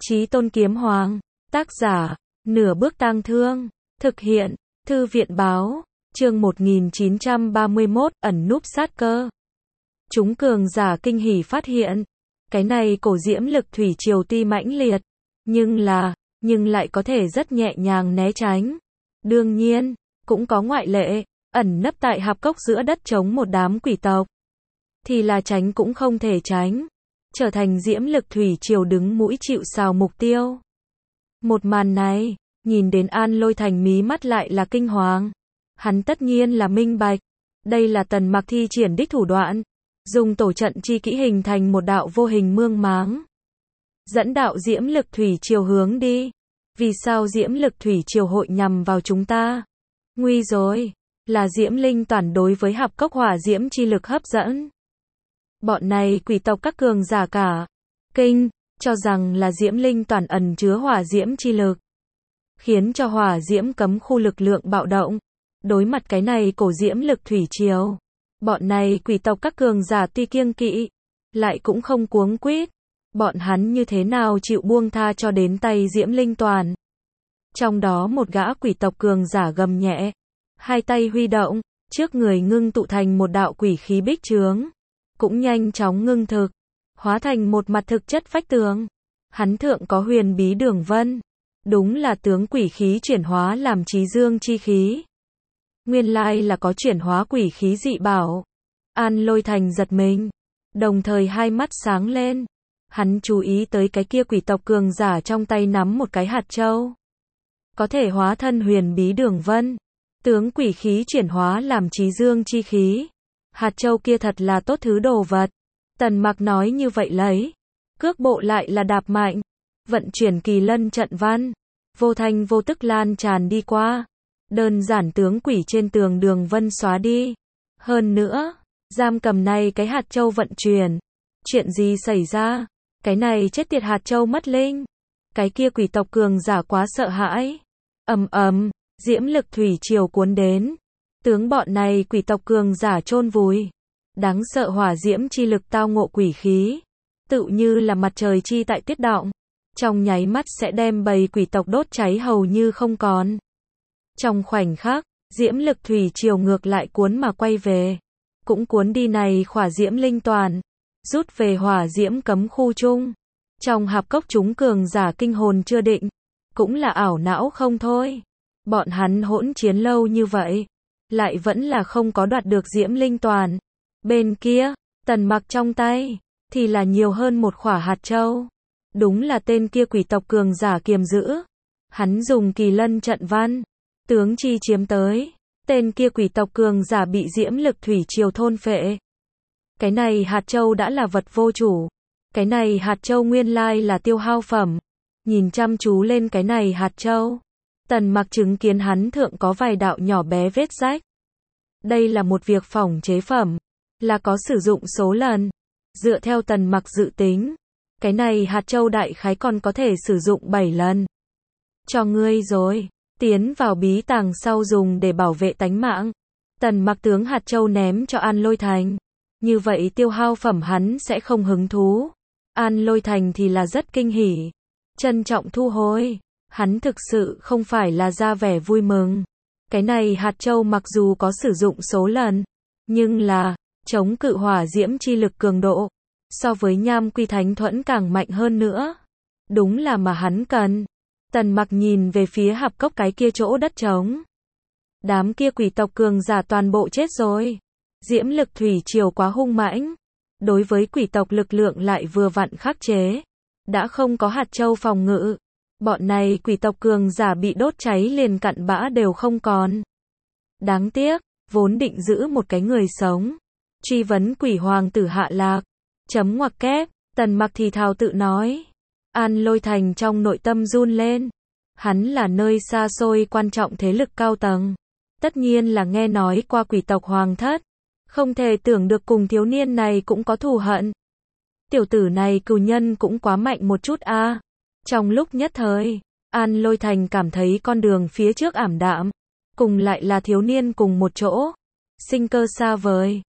Chí Tôn Kiếm Hoàng. Tác giả, Nửa Bước Tang Thương. Thực hiện, Thư viện báo. Chương 1931, ẩn núp sát cơ. Chúng cường giả kinh hỉ phát hiện. Cái này cổ diễm lực thủy triều tuy mãnh liệt. Nhưng lại có thể rất nhẹ nhàng né tránh. Đương nhiên, cũng có ngoại lệ. Ẩn nấp tại hạp cốc giữa đất chống một đám quỷ tộc. Thì là tránh cũng không thể tránh. Trở thành diễm lực thủy triều đứng mũi chịu sào mục tiêu. Một màn này, nhìn đến An Lôi Thành mí mắt lại là kinh hoàng. Hắn tất nhiên là minh bạch. Đây là Tần Mặc thi triển đích thủ đoạn. Dùng tổ trận chi kỹ hình thành một đạo vô hình mương máng. Dẫn đạo diễm lực thủy triều hướng đi. Vì sao diễm lực thủy triều hội nhằm vào chúng ta? Nguy rồi. Là diễm linh toàn đối với hạp cốc hỏa diễm chi lực hấp dẫn. Bọn này quỷ tộc các cường giả cả kinh, cho rằng là diễm linh toàn ẩn chứa hỏa diễm chi lực. Khiến cho hỏa diễm cấm khu lực lượng bạo động. Đối mặt cái này cổ diễm lực thủy triều. Bọn này quỷ tộc các cường giả tuy kiêng kỵ, lại cũng không cuống quýt. Bọn hắn như thế nào chịu buông tha cho đến tay diễm linh toàn. Trong đó một gã quỷ tộc cường giả gầm nhẹ. Hai tay huy động, trước người ngưng tụ thành một đạo quỷ khí bích chướng. Cũng nhanh chóng ngưng thực, hóa thành một mặt thực chất vách tường. Hắn thượng có huyền bí đường vân. Đúng là tướng quỷ khí chuyển hóa làm trí dương chi khí. Nguyên lai là có chuyển hóa quỷ khí dị bảo. An Lôi Thành giật mình, đồng thời hai mắt sáng lên. Hắn chú ý tới cái kia quỷ tộc cường giả trong tay nắm một cái hạt châu. Có thể hóa thân huyền bí đường vân. Tướng quỷ khí chuyển hóa làm trí dương chi khí. Hạt châu kia thật là tốt thứ đồ vật. Tần Mặc nói như vậy lấy. Cước bộ lại là đạp mạnh. Vận chuyển kỳ lân trận văn. Vô thanh vô tức lan tràn đi qua. Đơn giản tướng quỷ trên tường đường vân xóa đi. Hơn nữa, giam cầm này cái hạt châu vận chuyển. Chuyện gì xảy ra? Cái này chết tiệt hạt châu mất linh. Cái kia quỷ tộc cường giả quá sợ hãi. Diễm lực thủy triều cuốn đến. Tướng bọn này quỷ tộc cường giả chôn vùi. Đáng sợ hỏa diễm chi lực tao ngộ quỷ khí. Tự như là mặt trời chi tại tiết động. Trong nháy mắt sẽ đem bầy quỷ tộc đốt cháy hầu như không còn. Trong khoảnh khắc, diễm lực thủy triều ngược lại cuốn mà quay về. Cũng cuốn đi này khỏa diễm linh toàn. Rút về hỏa diễm cấm khu chung. Trong hạp cốc chúng cường giả kinh hồn chưa định. Cũng là ảo não không thôi. Bọn hắn hỗn chiến lâu như vậy. Lại vẫn là không có đoạt được diễm linh toàn. Bên kia, Tần Mặc trong tay, thì là nhiều hơn một khỏa hạt châu. Đúng là tên kia quỷ tộc cường giả kiềm giữ. Hắn dùng kỳ lân trận văn. Tướng chi chiếm tới. Tên kia quỷ tộc cường giả bị diễm lực thủy triều thôn phệ. Cái này hạt châu đã là vật vô chủ. Cái này hạt châu nguyên lai là tiêu hao phẩm. Nhìn chăm chú lên cái này hạt châu. Tần Mặc chứng kiến hắn thượng có vài đạo nhỏ bé vết rách. Đây là một việc phỏng chế phẩm. Là có sử dụng số lần. Dựa theo Tần Mặc dự tính. Cái này hạt châu đại khái còn có thể sử dụng 7 lần. Cho ngươi rồi. Tiến vào bí tàng sau dùng để bảo vệ tánh mạng. Tần Mặc tướng hạt châu ném cho An Lôi Thành. Như vậy tiêu hao phẩm hắn sẽ không hứng thú. An Lôi Thành thì là rất kinh hỉ. Trân trọng thu hồi. Hắn thực sự không phải là ra vẻ vui mừng. Cái này hạt châu mặc dù có sử dụng số lần. Nhưng là, chống cự hỏa diễm chi lực cường độ. So với nham quy thánh thuẫn càng mạnh hơn nữa. Đúng là mà hắn cần. Tần Mặc nhìn về phía hạp cốc cái kia chỗ đất trống. Đám kia quỷ tộc cường giả toàn bộ chết rồi. Diễm lực thủy triều quá hung mãnh. Đối với quỷ tộc lực lượng lại vừa vặn khắc chế. Đã không có hạt châu phòng ngự. Bọn này quỷ tộc cường giả bị đốt cháy liền cặn bã đều không còn. Đáng tiếc, vốn định giữ một cái người sống. Truy vấn quỷ hoàng tử hạ lạc. Chấm ngoặc kép, Tần Mặc thì thào tự nói. An Lôi Thành trong nội tâm run lên. Hắn là nơi xa xôi quan trọng thế lực cao tầng. Tất nhiên là nghe nói qua quỷ tộc hoàng thất. Không thể tưởng được cùng thiếu niên này cũng có thù hận. Tiểu tử này cừu nhân cũng quá mạnh một chút a. Trong lúc nhất thời, An Lôi Thành cảm thấy con đường phía trước ảm đạm. Cùng lại là thiếu niên cùng một chỗ. Sinh cơ xa vời.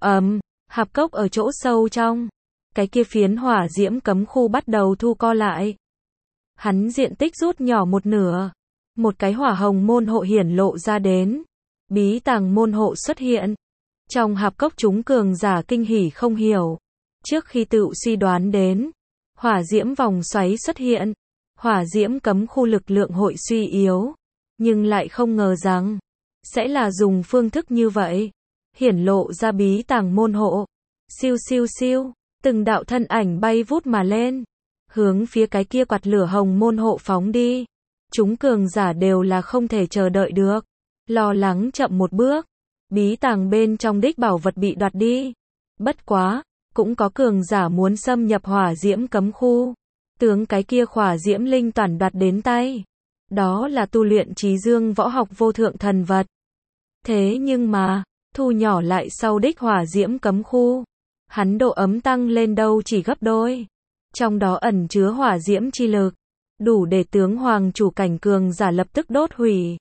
Hạp cốc ở chỗ sâu trong. Cái kia phiến hỏa diễm cấm khu bắt đầu thu co lại. hắn diện tích rút nhỏ một nửa. Một cái hỏa hồng môn hộ hiển lộ ra đến. Bí tàng môn hộ xuất hiện. Trong hạp cốc chúng cường giả kinh hỉ không hiểu. Trước khi tự suy đoán đến, hỏa diễm vòng xoáy xuất hiện. Hỏa diễm cấm khu lực lượng hội suy yếu. Nhưng lại không ngờ rằng, sẽ là dùng phương thức như vậy. Hiển lộ ra bí tàng môn hộ. Siêu siêu siêu, từng đạo thân ảnh bay vút mà lên. Hướng phía cái kia quạt lửa hồng môn hộ phóng đi. Chúng cường giả đều là không thể chờ đợi được. Lo lắng chậm một bước. Bí tàng bên trong đích bảo vật bị đoạt đi. Bất quá, cũng có cường giả muốn xâm nhập hỏa diễm cấm khu. Tướng cái kia hỏa diễm linh toàn đoạt đến tay. Đó là tu luyện trí dương võ học vô thượng thần vật. Thế nhưng mà, thu nhỏ lại sau đích hỏa diễm cấm khu. Hắn độ ấm tăng lên đâu chỉ gấp đôi. Trong đó ẩn chứa hỏa diễm chi lực. Đủ để tướng hoàng chủ cảnh cường giả lập tức đốt hủy.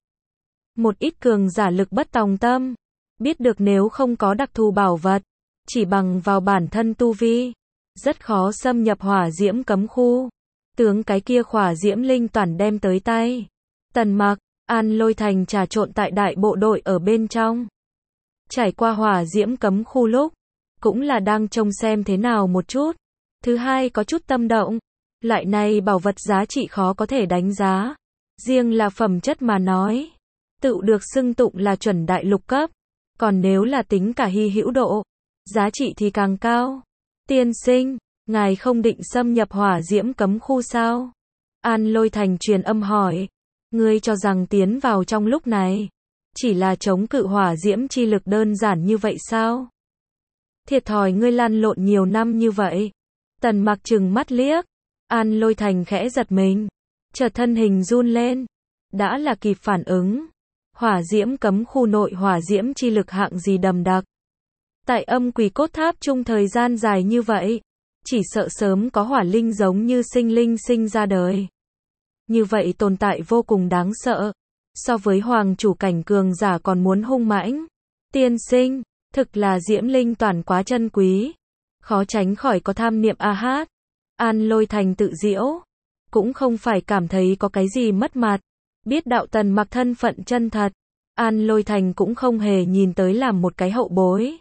Một ít cường giả lực bất tòng tâm. Biết được nếu không có đặc thù bảo vật. Chỉ bằng vào bản thân tu vi. Rất khó xâm nhập hỏa diễm cấm khu. Tướng cái kia hỏa diễm linh toàn đem tới tay. Tần Mặc, An Lôi Thành trà trộn tại đại bộ đội ở bên trong. Trải qua hỏa diễm cấm khu lúc. Cũng là đang trông xem thế nào một chút. Thứ hai có chút tâm động. Loại này bảo vật giá trị khó có thể đánh giá. Riêng là phẩm chất mà nói. Tự được xưng tụng là chuẩn đại lục cấp. Còn nếu là tính cả hy hữu độ. Giá trị thì càng cao. Tiên sinh, ngài không định xâm nhập hỏa diễm cấm khu sao? An Lôi Thành truyền âm hỏi. Ngươi cho rằng tiến vào trong lúc này. Chỉ là chống cự hỏa diễm chi lực đơn giản như vậy sao? Thiệt thòi ngươi lăn lộn nhiều năm như vậy. Tần Mặc trừng mắt liếc. An Lôi Thành khẽ giật mình. Chợt thân hình run lên. Đã là kịp phản ứng. Hỏa diễm cấm khu nội hỏa diễm chi lực hạng gì đầm đặc. Tại âm quỷ cốt tháp chung thời gian dài như vậy. Chỉ sợ sớm có hỏa linh giống như sinh linh sinh ra đời. Như vậy tồn tại vô cùng đáng sợ. So với hoàng chủ cảnh cường giả còn muốn hung mãnh. Tiên sinh, thực là diễm linh toàn quá chân quý. Khó tránh khỏi có tham niệm a hát. An Lôi Thành tự giễu. Cũng không phải cảm thấy có cái gì mất mặt. Biết đạo Tần Mặc thân phận chân thật. An Lôi Thành cũng không hề nhìn tới làm một cái hậu bối.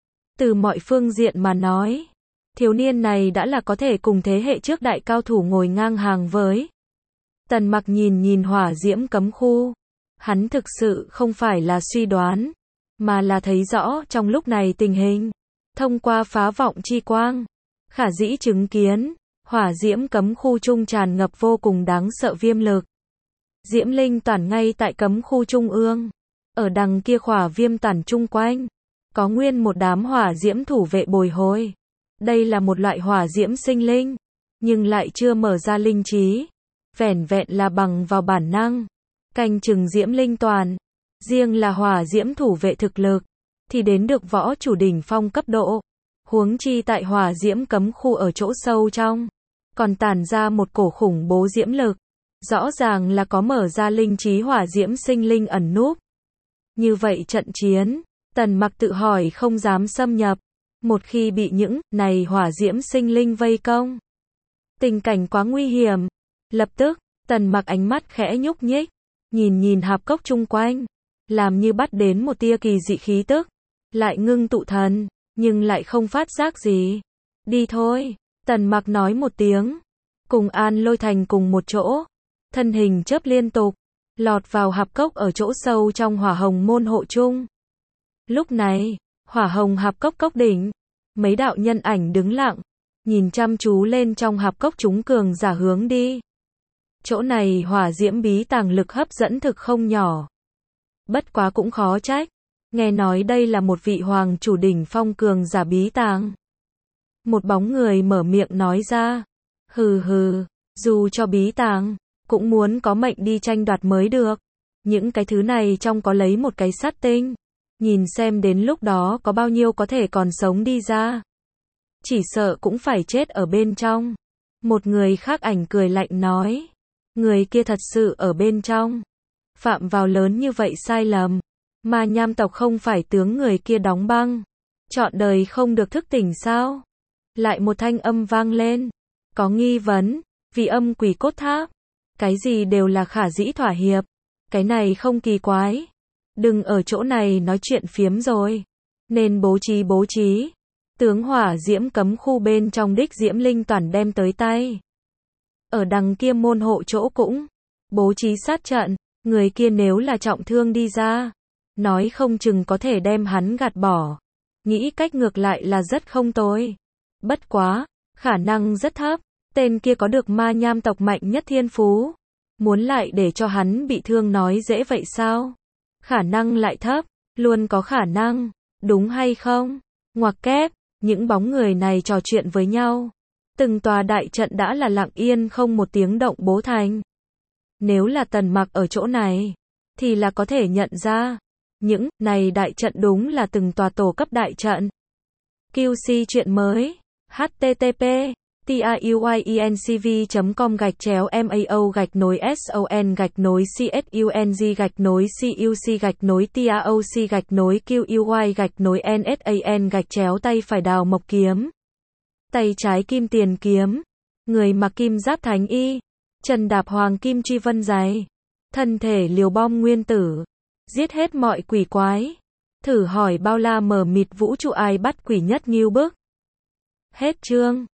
Từ mọi phương diện mà nói. Thiếu niên này đã là có thể cùng thế hệ trước đại cao thủ ngồi ngang hàng với. Tần Mặc nhìn hỏa diễm cấm khu. Hắn thực sự không phải là suy đoán. Mà là thấy rõ trong lúc này tình hình. Thông qua phá vọng chi quang. Khả dĩ chứng kiến. Hỏa diễm cấm khu trung tràn ngập vô cùng đáng sợ viêm lực. Diễm linh toàn ngay tại cấm khu trung ương. Ở đằng kia khỏa viêm toàn chung quanh. Có nguyên một đám hỏa diễm thủ vệ bồi hồi. Đây là một loại hỏa diễm sinh linh. Nhưng lại chưa mở ra linh trí. Vẻn vẹn là bằng vào bản năng. Canh chừng diễm linh toàn. Riêng là hỏa diễm thủ vệ thực lực. Thì đến được võ chủ đỉnh phong cấp độ. Huống chi tại hỏa diễm cấm khu ở chỗ sâu trong. Còn tản ra một cổ khủng bố diễm lực. Rõ ràng là có mở ra linh trí hỏa diễm sinh linh ẩn núp. Như vậy trận chiến. Tần Mặc tự hỏi không dám xâm nhập. Một khi bị những này hỏa diễm sinh linh vây công. Tình cảnh quá nguy hiểm. Lập tức, Tần Mặc ánh mắt khẽ nhúc nhích. Nhìn hạp cốc chung quanh. Làm như bắt đến một tia kỳ dị khí tức. Lại ngưng tụ thần. Nhưng lại không phát giác gì. Đi thôi. Tần Mặc nói một tiếng. Cùng An Lôi Thành cùng một chỗ. Thân hình chớp liên tục. Lọt vào hạp cốc ở chỗ sâu trong hỏa hồng môn hộ chung. Lúc này, hỏa hồng hạp cốc cốc đỉnh. Mấy đạo nhân ảnh đứng lặng. Nhìn chăm chú lên trong hạp cốc chúng cường giả hướng đi. Chỗ này hỏa diễm bí tàng lực hấp dẫn thực không nhỏ. Bất quá cũng khó trách. Nghe nói đây là một vị hoàng chủ đỉnh phong cường giả bí tàng. Một bóng người mở miệng nói ra. Hừ hừ, dù cho bí tàng, cũng muốn có mệnh đi tranh đoạt mới được. Những cái thứ này trong có lấy một cái sát tinh. Nhìn xem đến lúc đó có bao nhiêu có thể còn sống đi ra. Chỉ sợ cũng phải chết ở bên trong. Một người khác ảnh cười lạnh nói. Người kia thật sự ở bên trong. Phạm vào lớn như vậy sai lầm. Mà nham tộc không phải tướng người kia đóng băng. Trọn đời không được thức tỉnh sao? Lại một thanh âm vang lên. Có nghi vấn. Vì âm quỷ cốt tháp. Cái gì đều là khả dĩ thỏa hiệp. Cái này không kỳ quái. Đừng ở chỗ này nói chuyện phiếm rồi. Nên bố trí. Tướng hỏa diễm cấm khu bên trong đích diễm linh toàn đem tới tay. Ở đằng kia môn hộ chỗ cũng bố trí sát trận. Người kia nếu là trọng thương đi ra, nói không chừng có thể đem hắn gạt bỏ. Nghĩ cách ngược lại là rất không tồi. Bất quá, khả năng rất thấp. Tên kia có được ma nham tộc mạnh nhất thiên phú. Muốn lại để cho hắn bị thương nói dễ vậy sao? Khả năng lại thấp, luôn có khả năng, đúng hay không? Ngoặc kép, những bóng người này trò chuyện với nhau. Từng tòa đại trận đã là lặng yên không một tiếng động bố thành. Nếu là Tần Mặc ở chỗ này, thì là có thể nhận ra, những này đại trận đúng là từng tòa tổ cấp đại trận. QC chuyện mới, http tauy.mao-son-cuc-cuc-tauc-nuc-cuy-tay phải đào mộc kiếm, tay trái kim tiền kiếm, người mặc kim giáp thánh y, chân đạp hoàng kim truy vân giày, thân thể liều bom nguyên tử, giết hết mọi quỷ quái. Thử hỏi bao la mờ mịt vũ trụ ai bắt quỷ nhất nghiêu bức. Hết chương.